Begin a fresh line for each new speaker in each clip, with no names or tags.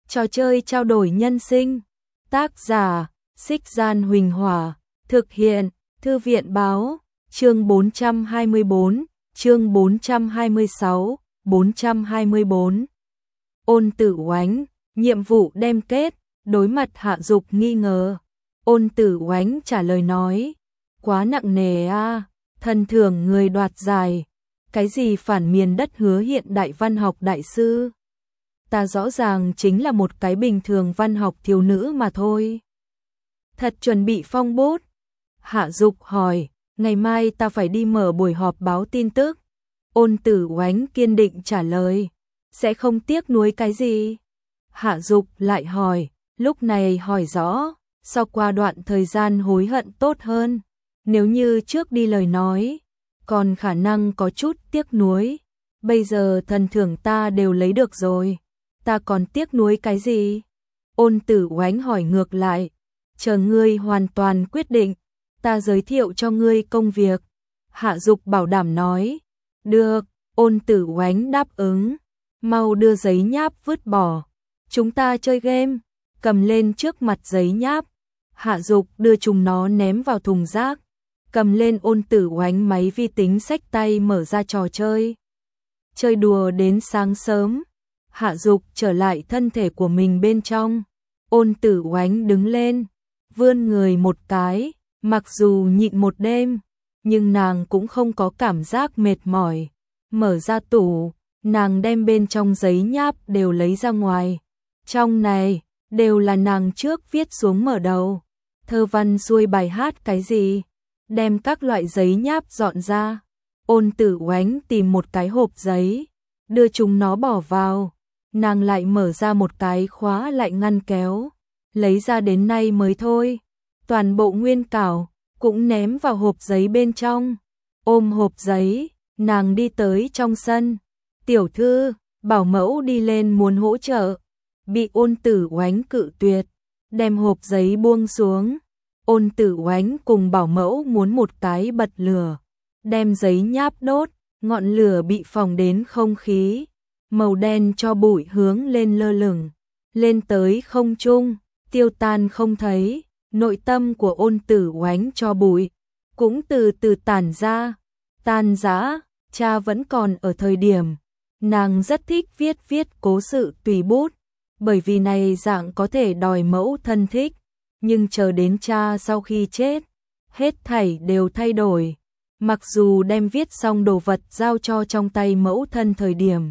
Trò chơi trao đổi nhân sinh. Tác giả: Xích Gian Huỳnh Hỏa. Thực hiện: Thư viện báo. Chương 424, chương 426, 424. Ôn Tử Oánh, nhiệm vụ đem kết. Đối mặt Hạ Dục nghi ngờ, Ôn Tử Oánh trả lời nói: quá nặng nề a, thần thưởng người đoạt giải. Cái gì phản miền đất hứa hiện đại văn học đại sư? Ta rõ ràng chính là một cái bình thường văn học thiếu nữ mà thôi. Thật chuẩn bị phong bút? Hạ Dục hỏi. Ngày mai ta phải đi mở buổi họp báo tin tức. Ôn Tử Oánh kiên định trả lời. Sẽ không tiếc nuối cái gì? Hạ Dục lại hỏi. Lúc này hỏi rõ, sau qua đoạn thời gian hối hận tốt hơn. Nếu như trước đi lời nói, còn khả năng có chút tiếc nuối. Bây giờ thần thưởng ta đều lấy được rồi, ta còn tiếc nuối cái gì? Ôn Tử Oánh hỏi ngược lại. Chờ ngươi hoàn toàn quyết định, ta giới thiệu cho ngươi công việc. Hạ Dục bảo đảm nói. Được. Ôn Tử Oánh đáp ứng. Mau đưa giấy nháp vứt bỏ, chúng ta chơi game. Cầm lên trước mặt giấy nháp. Hạ Dục đưa chúng nó ném vào thùng rác. Cầm lên Ôn Tử Oánh máy vi tính xách tay mở ra trò chơi. Chơi đùa đến sáng sớm. Hạ Dục trở lại thân thể của mình bên trong. Ôn Tử Oánh đứng lên, vươn người một cái. Mặc dù nhịn một đêm, nhưng nàng cũng không có cảm giác mệt mỏi. Mở ra tủ, nàng đem bên trong giấy nháp đều lấy ra ngoài. Trong này đều là nàng trước viết xuống mở đầu. Thơ văn xuôi bài hát cái gì. Đem các loại giấy nháp dọn ra. Ôn Tử Oánh tìm một cái hộp giấy, đưa chúng nó bỏ vào. Nàng lại mở ra một cái khóa lại ngăn kéo, lấy ra đến nay mới thôi. Toàn bộ nguyên cảo cũng ném vào hộp giấy bên trong. Ôm hộp giấy, nàng đi tới trong sân. Tiểu thư, bảo mẫu đi lên muốn hỗ trợ. Bị Ôn Tử Oánh cự tuyệt, đem hộp giấy buông xuống. Ôn Tử Oánh cùng bảo mẫu muốn một cái bật lửa, đem giấy nháp đốt. Ngọn lửa bị phỏng đến không khí, màu đen cho bụi hướng lên lơ lửng, lên tới không trung, tiêu tan không thấy. Nội tâm của Ôn Tử Oánh cho bụi cũng từ từ tản ra, tan rã. Cha vẫn còn ở thời điểm nàng rất thích viết cố sự tùy bút, bởi vì này dạng có thể đòi mẫu thân thích. Nhưng chờ đến cha sau khi chết, hết thảy đều thay đổi. Mặc dù đem viết xong đồ vật giao cho trong tay mẫu thân thời điểm,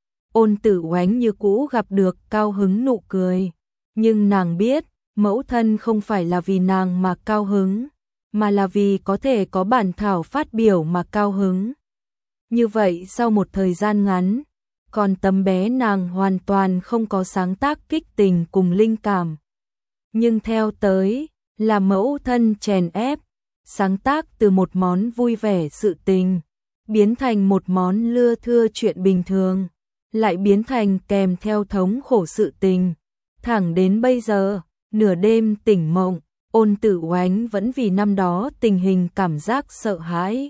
Ôn Tử Oánh như cũ gặp được cao hứng nụ cười. Nhưng nàng biết, mẫu thân không phải là vì nàng mà cao hứng, mà là vì có thể có bản thảo phát biểu mà cao hứng. Như vậy sau một thời gian ngắn, còn tấm bé nàng hoàn toàn không có sáng tác kích tình cùng linh cảm. Nhưng theo tới là mẫu thân chèn ép, sáng tác từ một món vui vẻ sự tình, biến thành một món lưa thưa chuyện bình thường, lại biến thành kèm theo thống khổ sự tình. Thẳng đến bây giờ, nửa đêm tỉnh mộng, Ôn Tử Oánh vẫn vì năm đó tình hình cảm giác sợ hãi.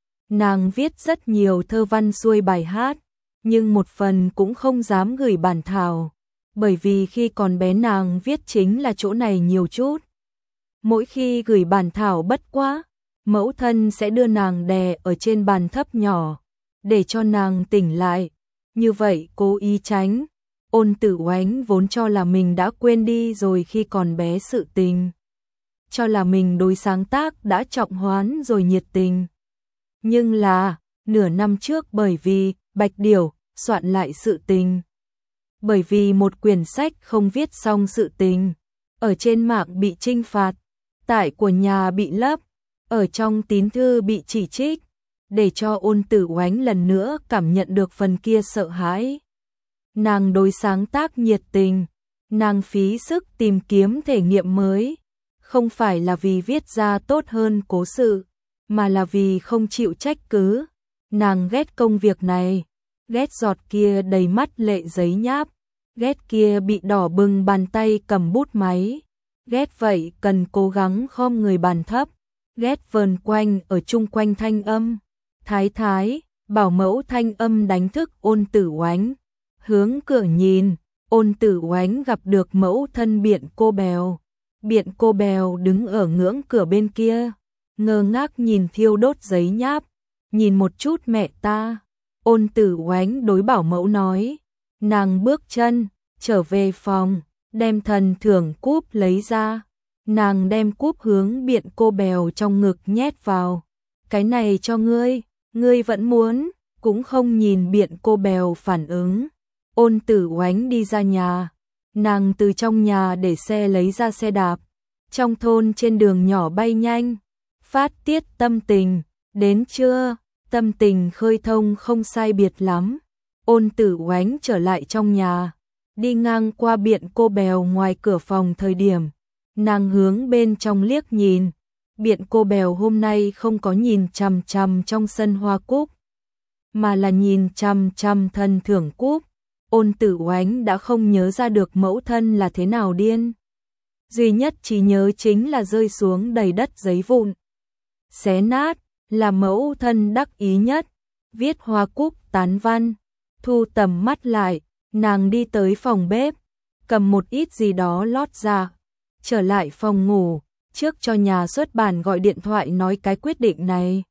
Nàng viết rất nhiều thơ văn xuôi bài hát, nhưng một phần cũng không dám gửi bản thảo, bởi vì khi còn bé nàng viết chính là chỗ này nhiều chút. Mỗi khi gửi bản thảo bất quá, mẫu thân sẽ đưa nàng đè ở trên bàn thấp nhỏ, để cho nàng tỉnh lại. Như vậy cố ý tránh. Ôn Tử Oánh vốn cho là mình đã quên đi rồi khi còn bé sự tình, cho là mình đối sáng tác đã trọng hoán rồi nhiệt tình. Nhưng là, nửa năm trước bởi vì Bạch Điểu soạn lại sự tình, bởi vì một quyển sách không viết xong sự tình, ở trên mạng bị trinh phạt, tại của nhà bị lấp, ở trong tín thư bị chỉ trích, để cho Ôn Tử Oánh lần nữa cảm nhận được phần kia sợ hãi. Nàng đối sáng tác nhiệt tình, nàng phí sức tìm kiếm thể nghiệm mới, không phải là vì viết ra tốt hơn cố sự, mà là vì không chịu trách cứ. Nàng ghét công việc này, ghét giọt kia đầy mắt lệ giấy nháp, ghét kia bị đỏ bừng bàn tay cầm bút máy, ghét vậy cần cố gắng khom người bàn thấp, ghét vờn quanh ở chung quanh thanh âm. Thái thái, bảo mẫu thanh âm đánh thức Ôn Tử Oánh. Hướng cửa nhìn, Ôn Tử Oánh gặp được mẫu thân Biện Cô Bèo. Biện Cô Bèo đứng ở ngưỡng cửa bên kia, ngơ ngác nhìn thiêu đốt giấy nháp, nhìn một chút mẹ ta. Ôn Tử Oánh đối bảo mẫu nói, nàng bước chân, trở về phòng, đem thần thưởng cúp lấy ra. Nàng đem cúp hướng Biện Cô Bèo trong ngực nhét vào. Cái này cho ngươi, ngươi vẫn muốn, cũng không nhìn Biện Cô Bèo phản ứng. Ôn Tử Oánh đi ra nhà, nàng từ trong nhà để xe lấy ra xe đạp, trong thôn trên đường nhỏ bay nhanh, phát tiết tâm tình, đến trưa, tâm tình khơi thông không sai biệt lắm. Ôn Tử Oánh trở lại trong nhà, đi ngang qua Biện Cô Bèo ngoài cửa phòng thời điểm, nàng hướng bên trong liếc nhìn, Biện Cô Bèo hôm nay không có nhìn chằm chằm trong sân hoa cúc, mà là nhìn chằm chằm thần thưởng cúp. Ôn Tử Oánh đã không nhớ ra được mẫu thân là thế nào điên. Duy nhất chỉ nhớ chính là rơi xuống đầy đất giấy vụn. Xé nát, là mẫu thân đắc ý nhất, viết hoa cúc tán văn. Thu tầm mắt lại, nàng đi tới phòng bếp, cầm một ít gì đó lót ra, trở lại phòng ngủ, trước cho nhà xuất bản gọi điện thoại nói cái quyết định này.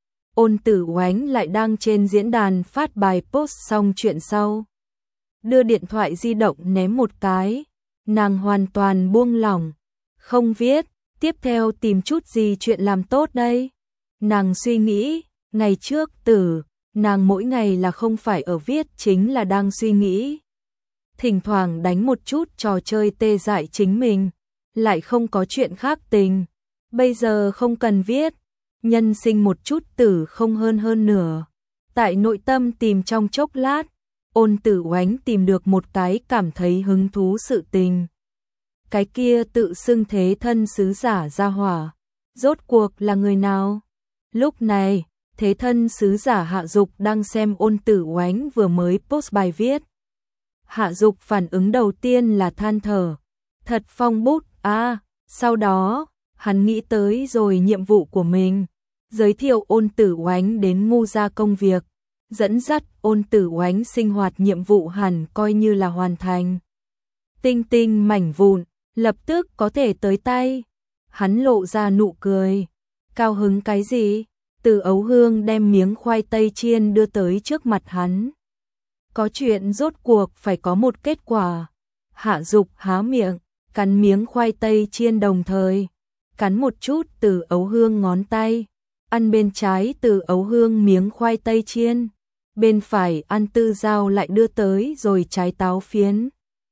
Ôn Tử Oánh lại đang trên diễn đàn phát bài post xong chuyện sau. Đưa điện thoại di động ném một cái, nàng hoàn toàn buông lỏng, không viết, tiếp theo tìm chút gì chuyện làm tốt đây. Nàng suy nghĩ, ngày trước nàng mỗi ngày là không phải ở viết chính là đang suy nghĩ. Thỉnh thoảng đánh một chút trò chơi tê dại chính mình, lại không có chuyện khác tình. Bây giờ không cần viết, nhân sinh một chút không hơn nửa. Tại nội tâm tìm trong chốc lát, Ôn Tử Oánh tìm được một cái cảm thấy hứng thú sự tình. Cái kia tự xưng thế thân sứ giả gia hỏa, rốt cuộc là người nào? Lúc này, thế thân sứ giả Hạ Dục đang xem Ôn Tử Oánh vừa mới post bài viết. Hạ Dục phản ứng đầu tiên là than thở, thật phong bút sau đó, hắn nghĩ tới rồi nhiệm vụ của mình, giới thiệu Ôn Tử Oánh đến ngu gia công việc, dẫn dắt Ôn Tử Oánh sinh hoạt nhiệm vụ hẳn coi như là hoàn thành. Tinh tinh mảnh vụn, lập tức có thể tới tay. Hắn lộ ra nụ cười. Cao hứng cái gì? Từ Ấu Hương đem miếng khoai tây chiên đưa tới trước mặt hắn. Có chuyện rốt cuộc phải có một kết quả. Hạ Dục há miệng, cắn miếng khoai tây chiên đồng thời, cắn một chút Từ Ấu Hương ngón tay, ăn bên trái Từ Ấu Hương miếng khoai tây chiên, bên phải ăn Tư Giao lại đưa tới rồi trái táo phiến.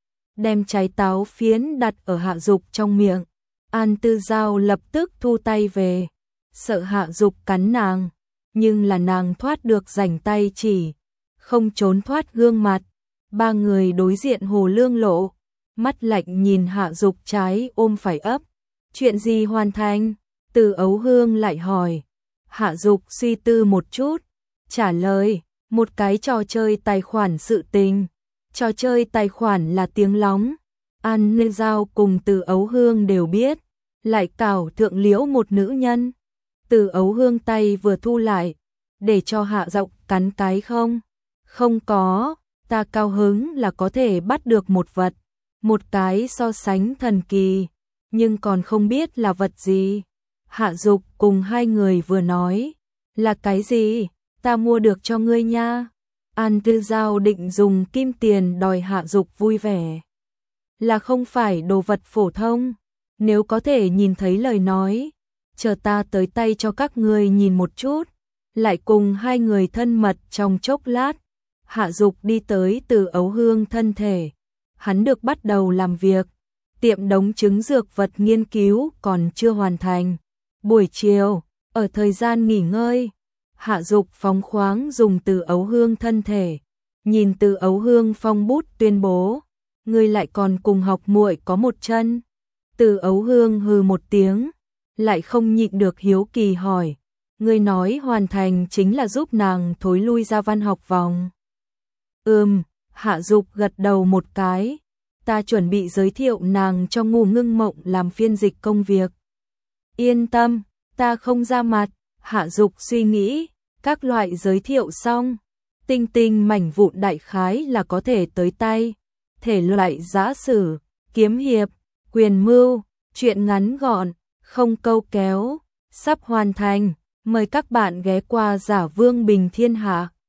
Đem trái táo phiến đặt ở Hạ Dục trong miệng, An Tư Giao lập tức thu tay về, sợ Hạ Dục cắn nàng, nhưng là nàng thoát được rảnh tay chỉ, không trốn thoát gương mặt. Ba người đối diện hồ lương lộ, mắt lạnh nhìn Hạ Dục trái ôm phải ấp. Chuyện gì hoàn thành? Từ Ấu Hương lại hỏi. Hạ Dục suy tư một chút, trả lời, một cái trò chơi tài khoản sự tình. Trò chơi tài khoản là tiếng lóng. An Tư Giao cùng Từ Ấu Hương đều biết, lại cào thượng liễu một nữ nhân. Từ Ấu Hương tay vừa thu lại, để cho Hạ Dục cắn cái không? Không có, ta cao hứng là có thể bắt được một vật, một cái so sánh thần kỳ, nhưng còn không biết là vật gì. Hạ Dục cùng hai người vừa nói, là cái gì, ta mua được cho ngươi nha. An Tư Giao định dùng kim tiền đòi Hạ Dục vui vẻ. Là không phải đồ vật phổ thông, nếu có thể nhìn thấy lời nói, chờ ta tới tay cho các ngươi nhìn một chút. Lại cùng hai người thân mật trong chốc lát, Hạ Dục đi tới Từ Ấu Hương thân thể. Hắn được bắt đầu làm việc, tiệm đống chứng dược vật nghiên cứu còn chưa hoàn thành. Buổi chiều, ở thời gian nghỉ ngơi, Hạ Dục phóng khoáng dùng Từ Ấu Hương thân thể, nhìn Từ Ấu Hương phong bút tuyên bố, ngươi lại còn cùng học muội có một chân. Từ Ấu Hương hừ một tiếng, lại không nhịn được hiếu kỳ hỏi, ngươi nói hoàn thành chính là giúp nàng thối lui ra văn học vòng. Hạ Dục gật đầu một cái, ta chuẩn bị giới thiệu nàng cho Ngô Ngưng Mộng làm phiên dịch công việc. Yên tâm, ta không ra mặt. Hạ Dục suy nghĩ, các loại giới thiệu xong, tinh tinh mảnh vụn đại khái là có thể tới tay. thể loại giã sử, kiếm hiệp, quyền mưu, truyện ngắn gọn, không câu kéo, sắp hoàn thành. Mời các bạn ghé qua Giả Vương Bình Thiên Hạ.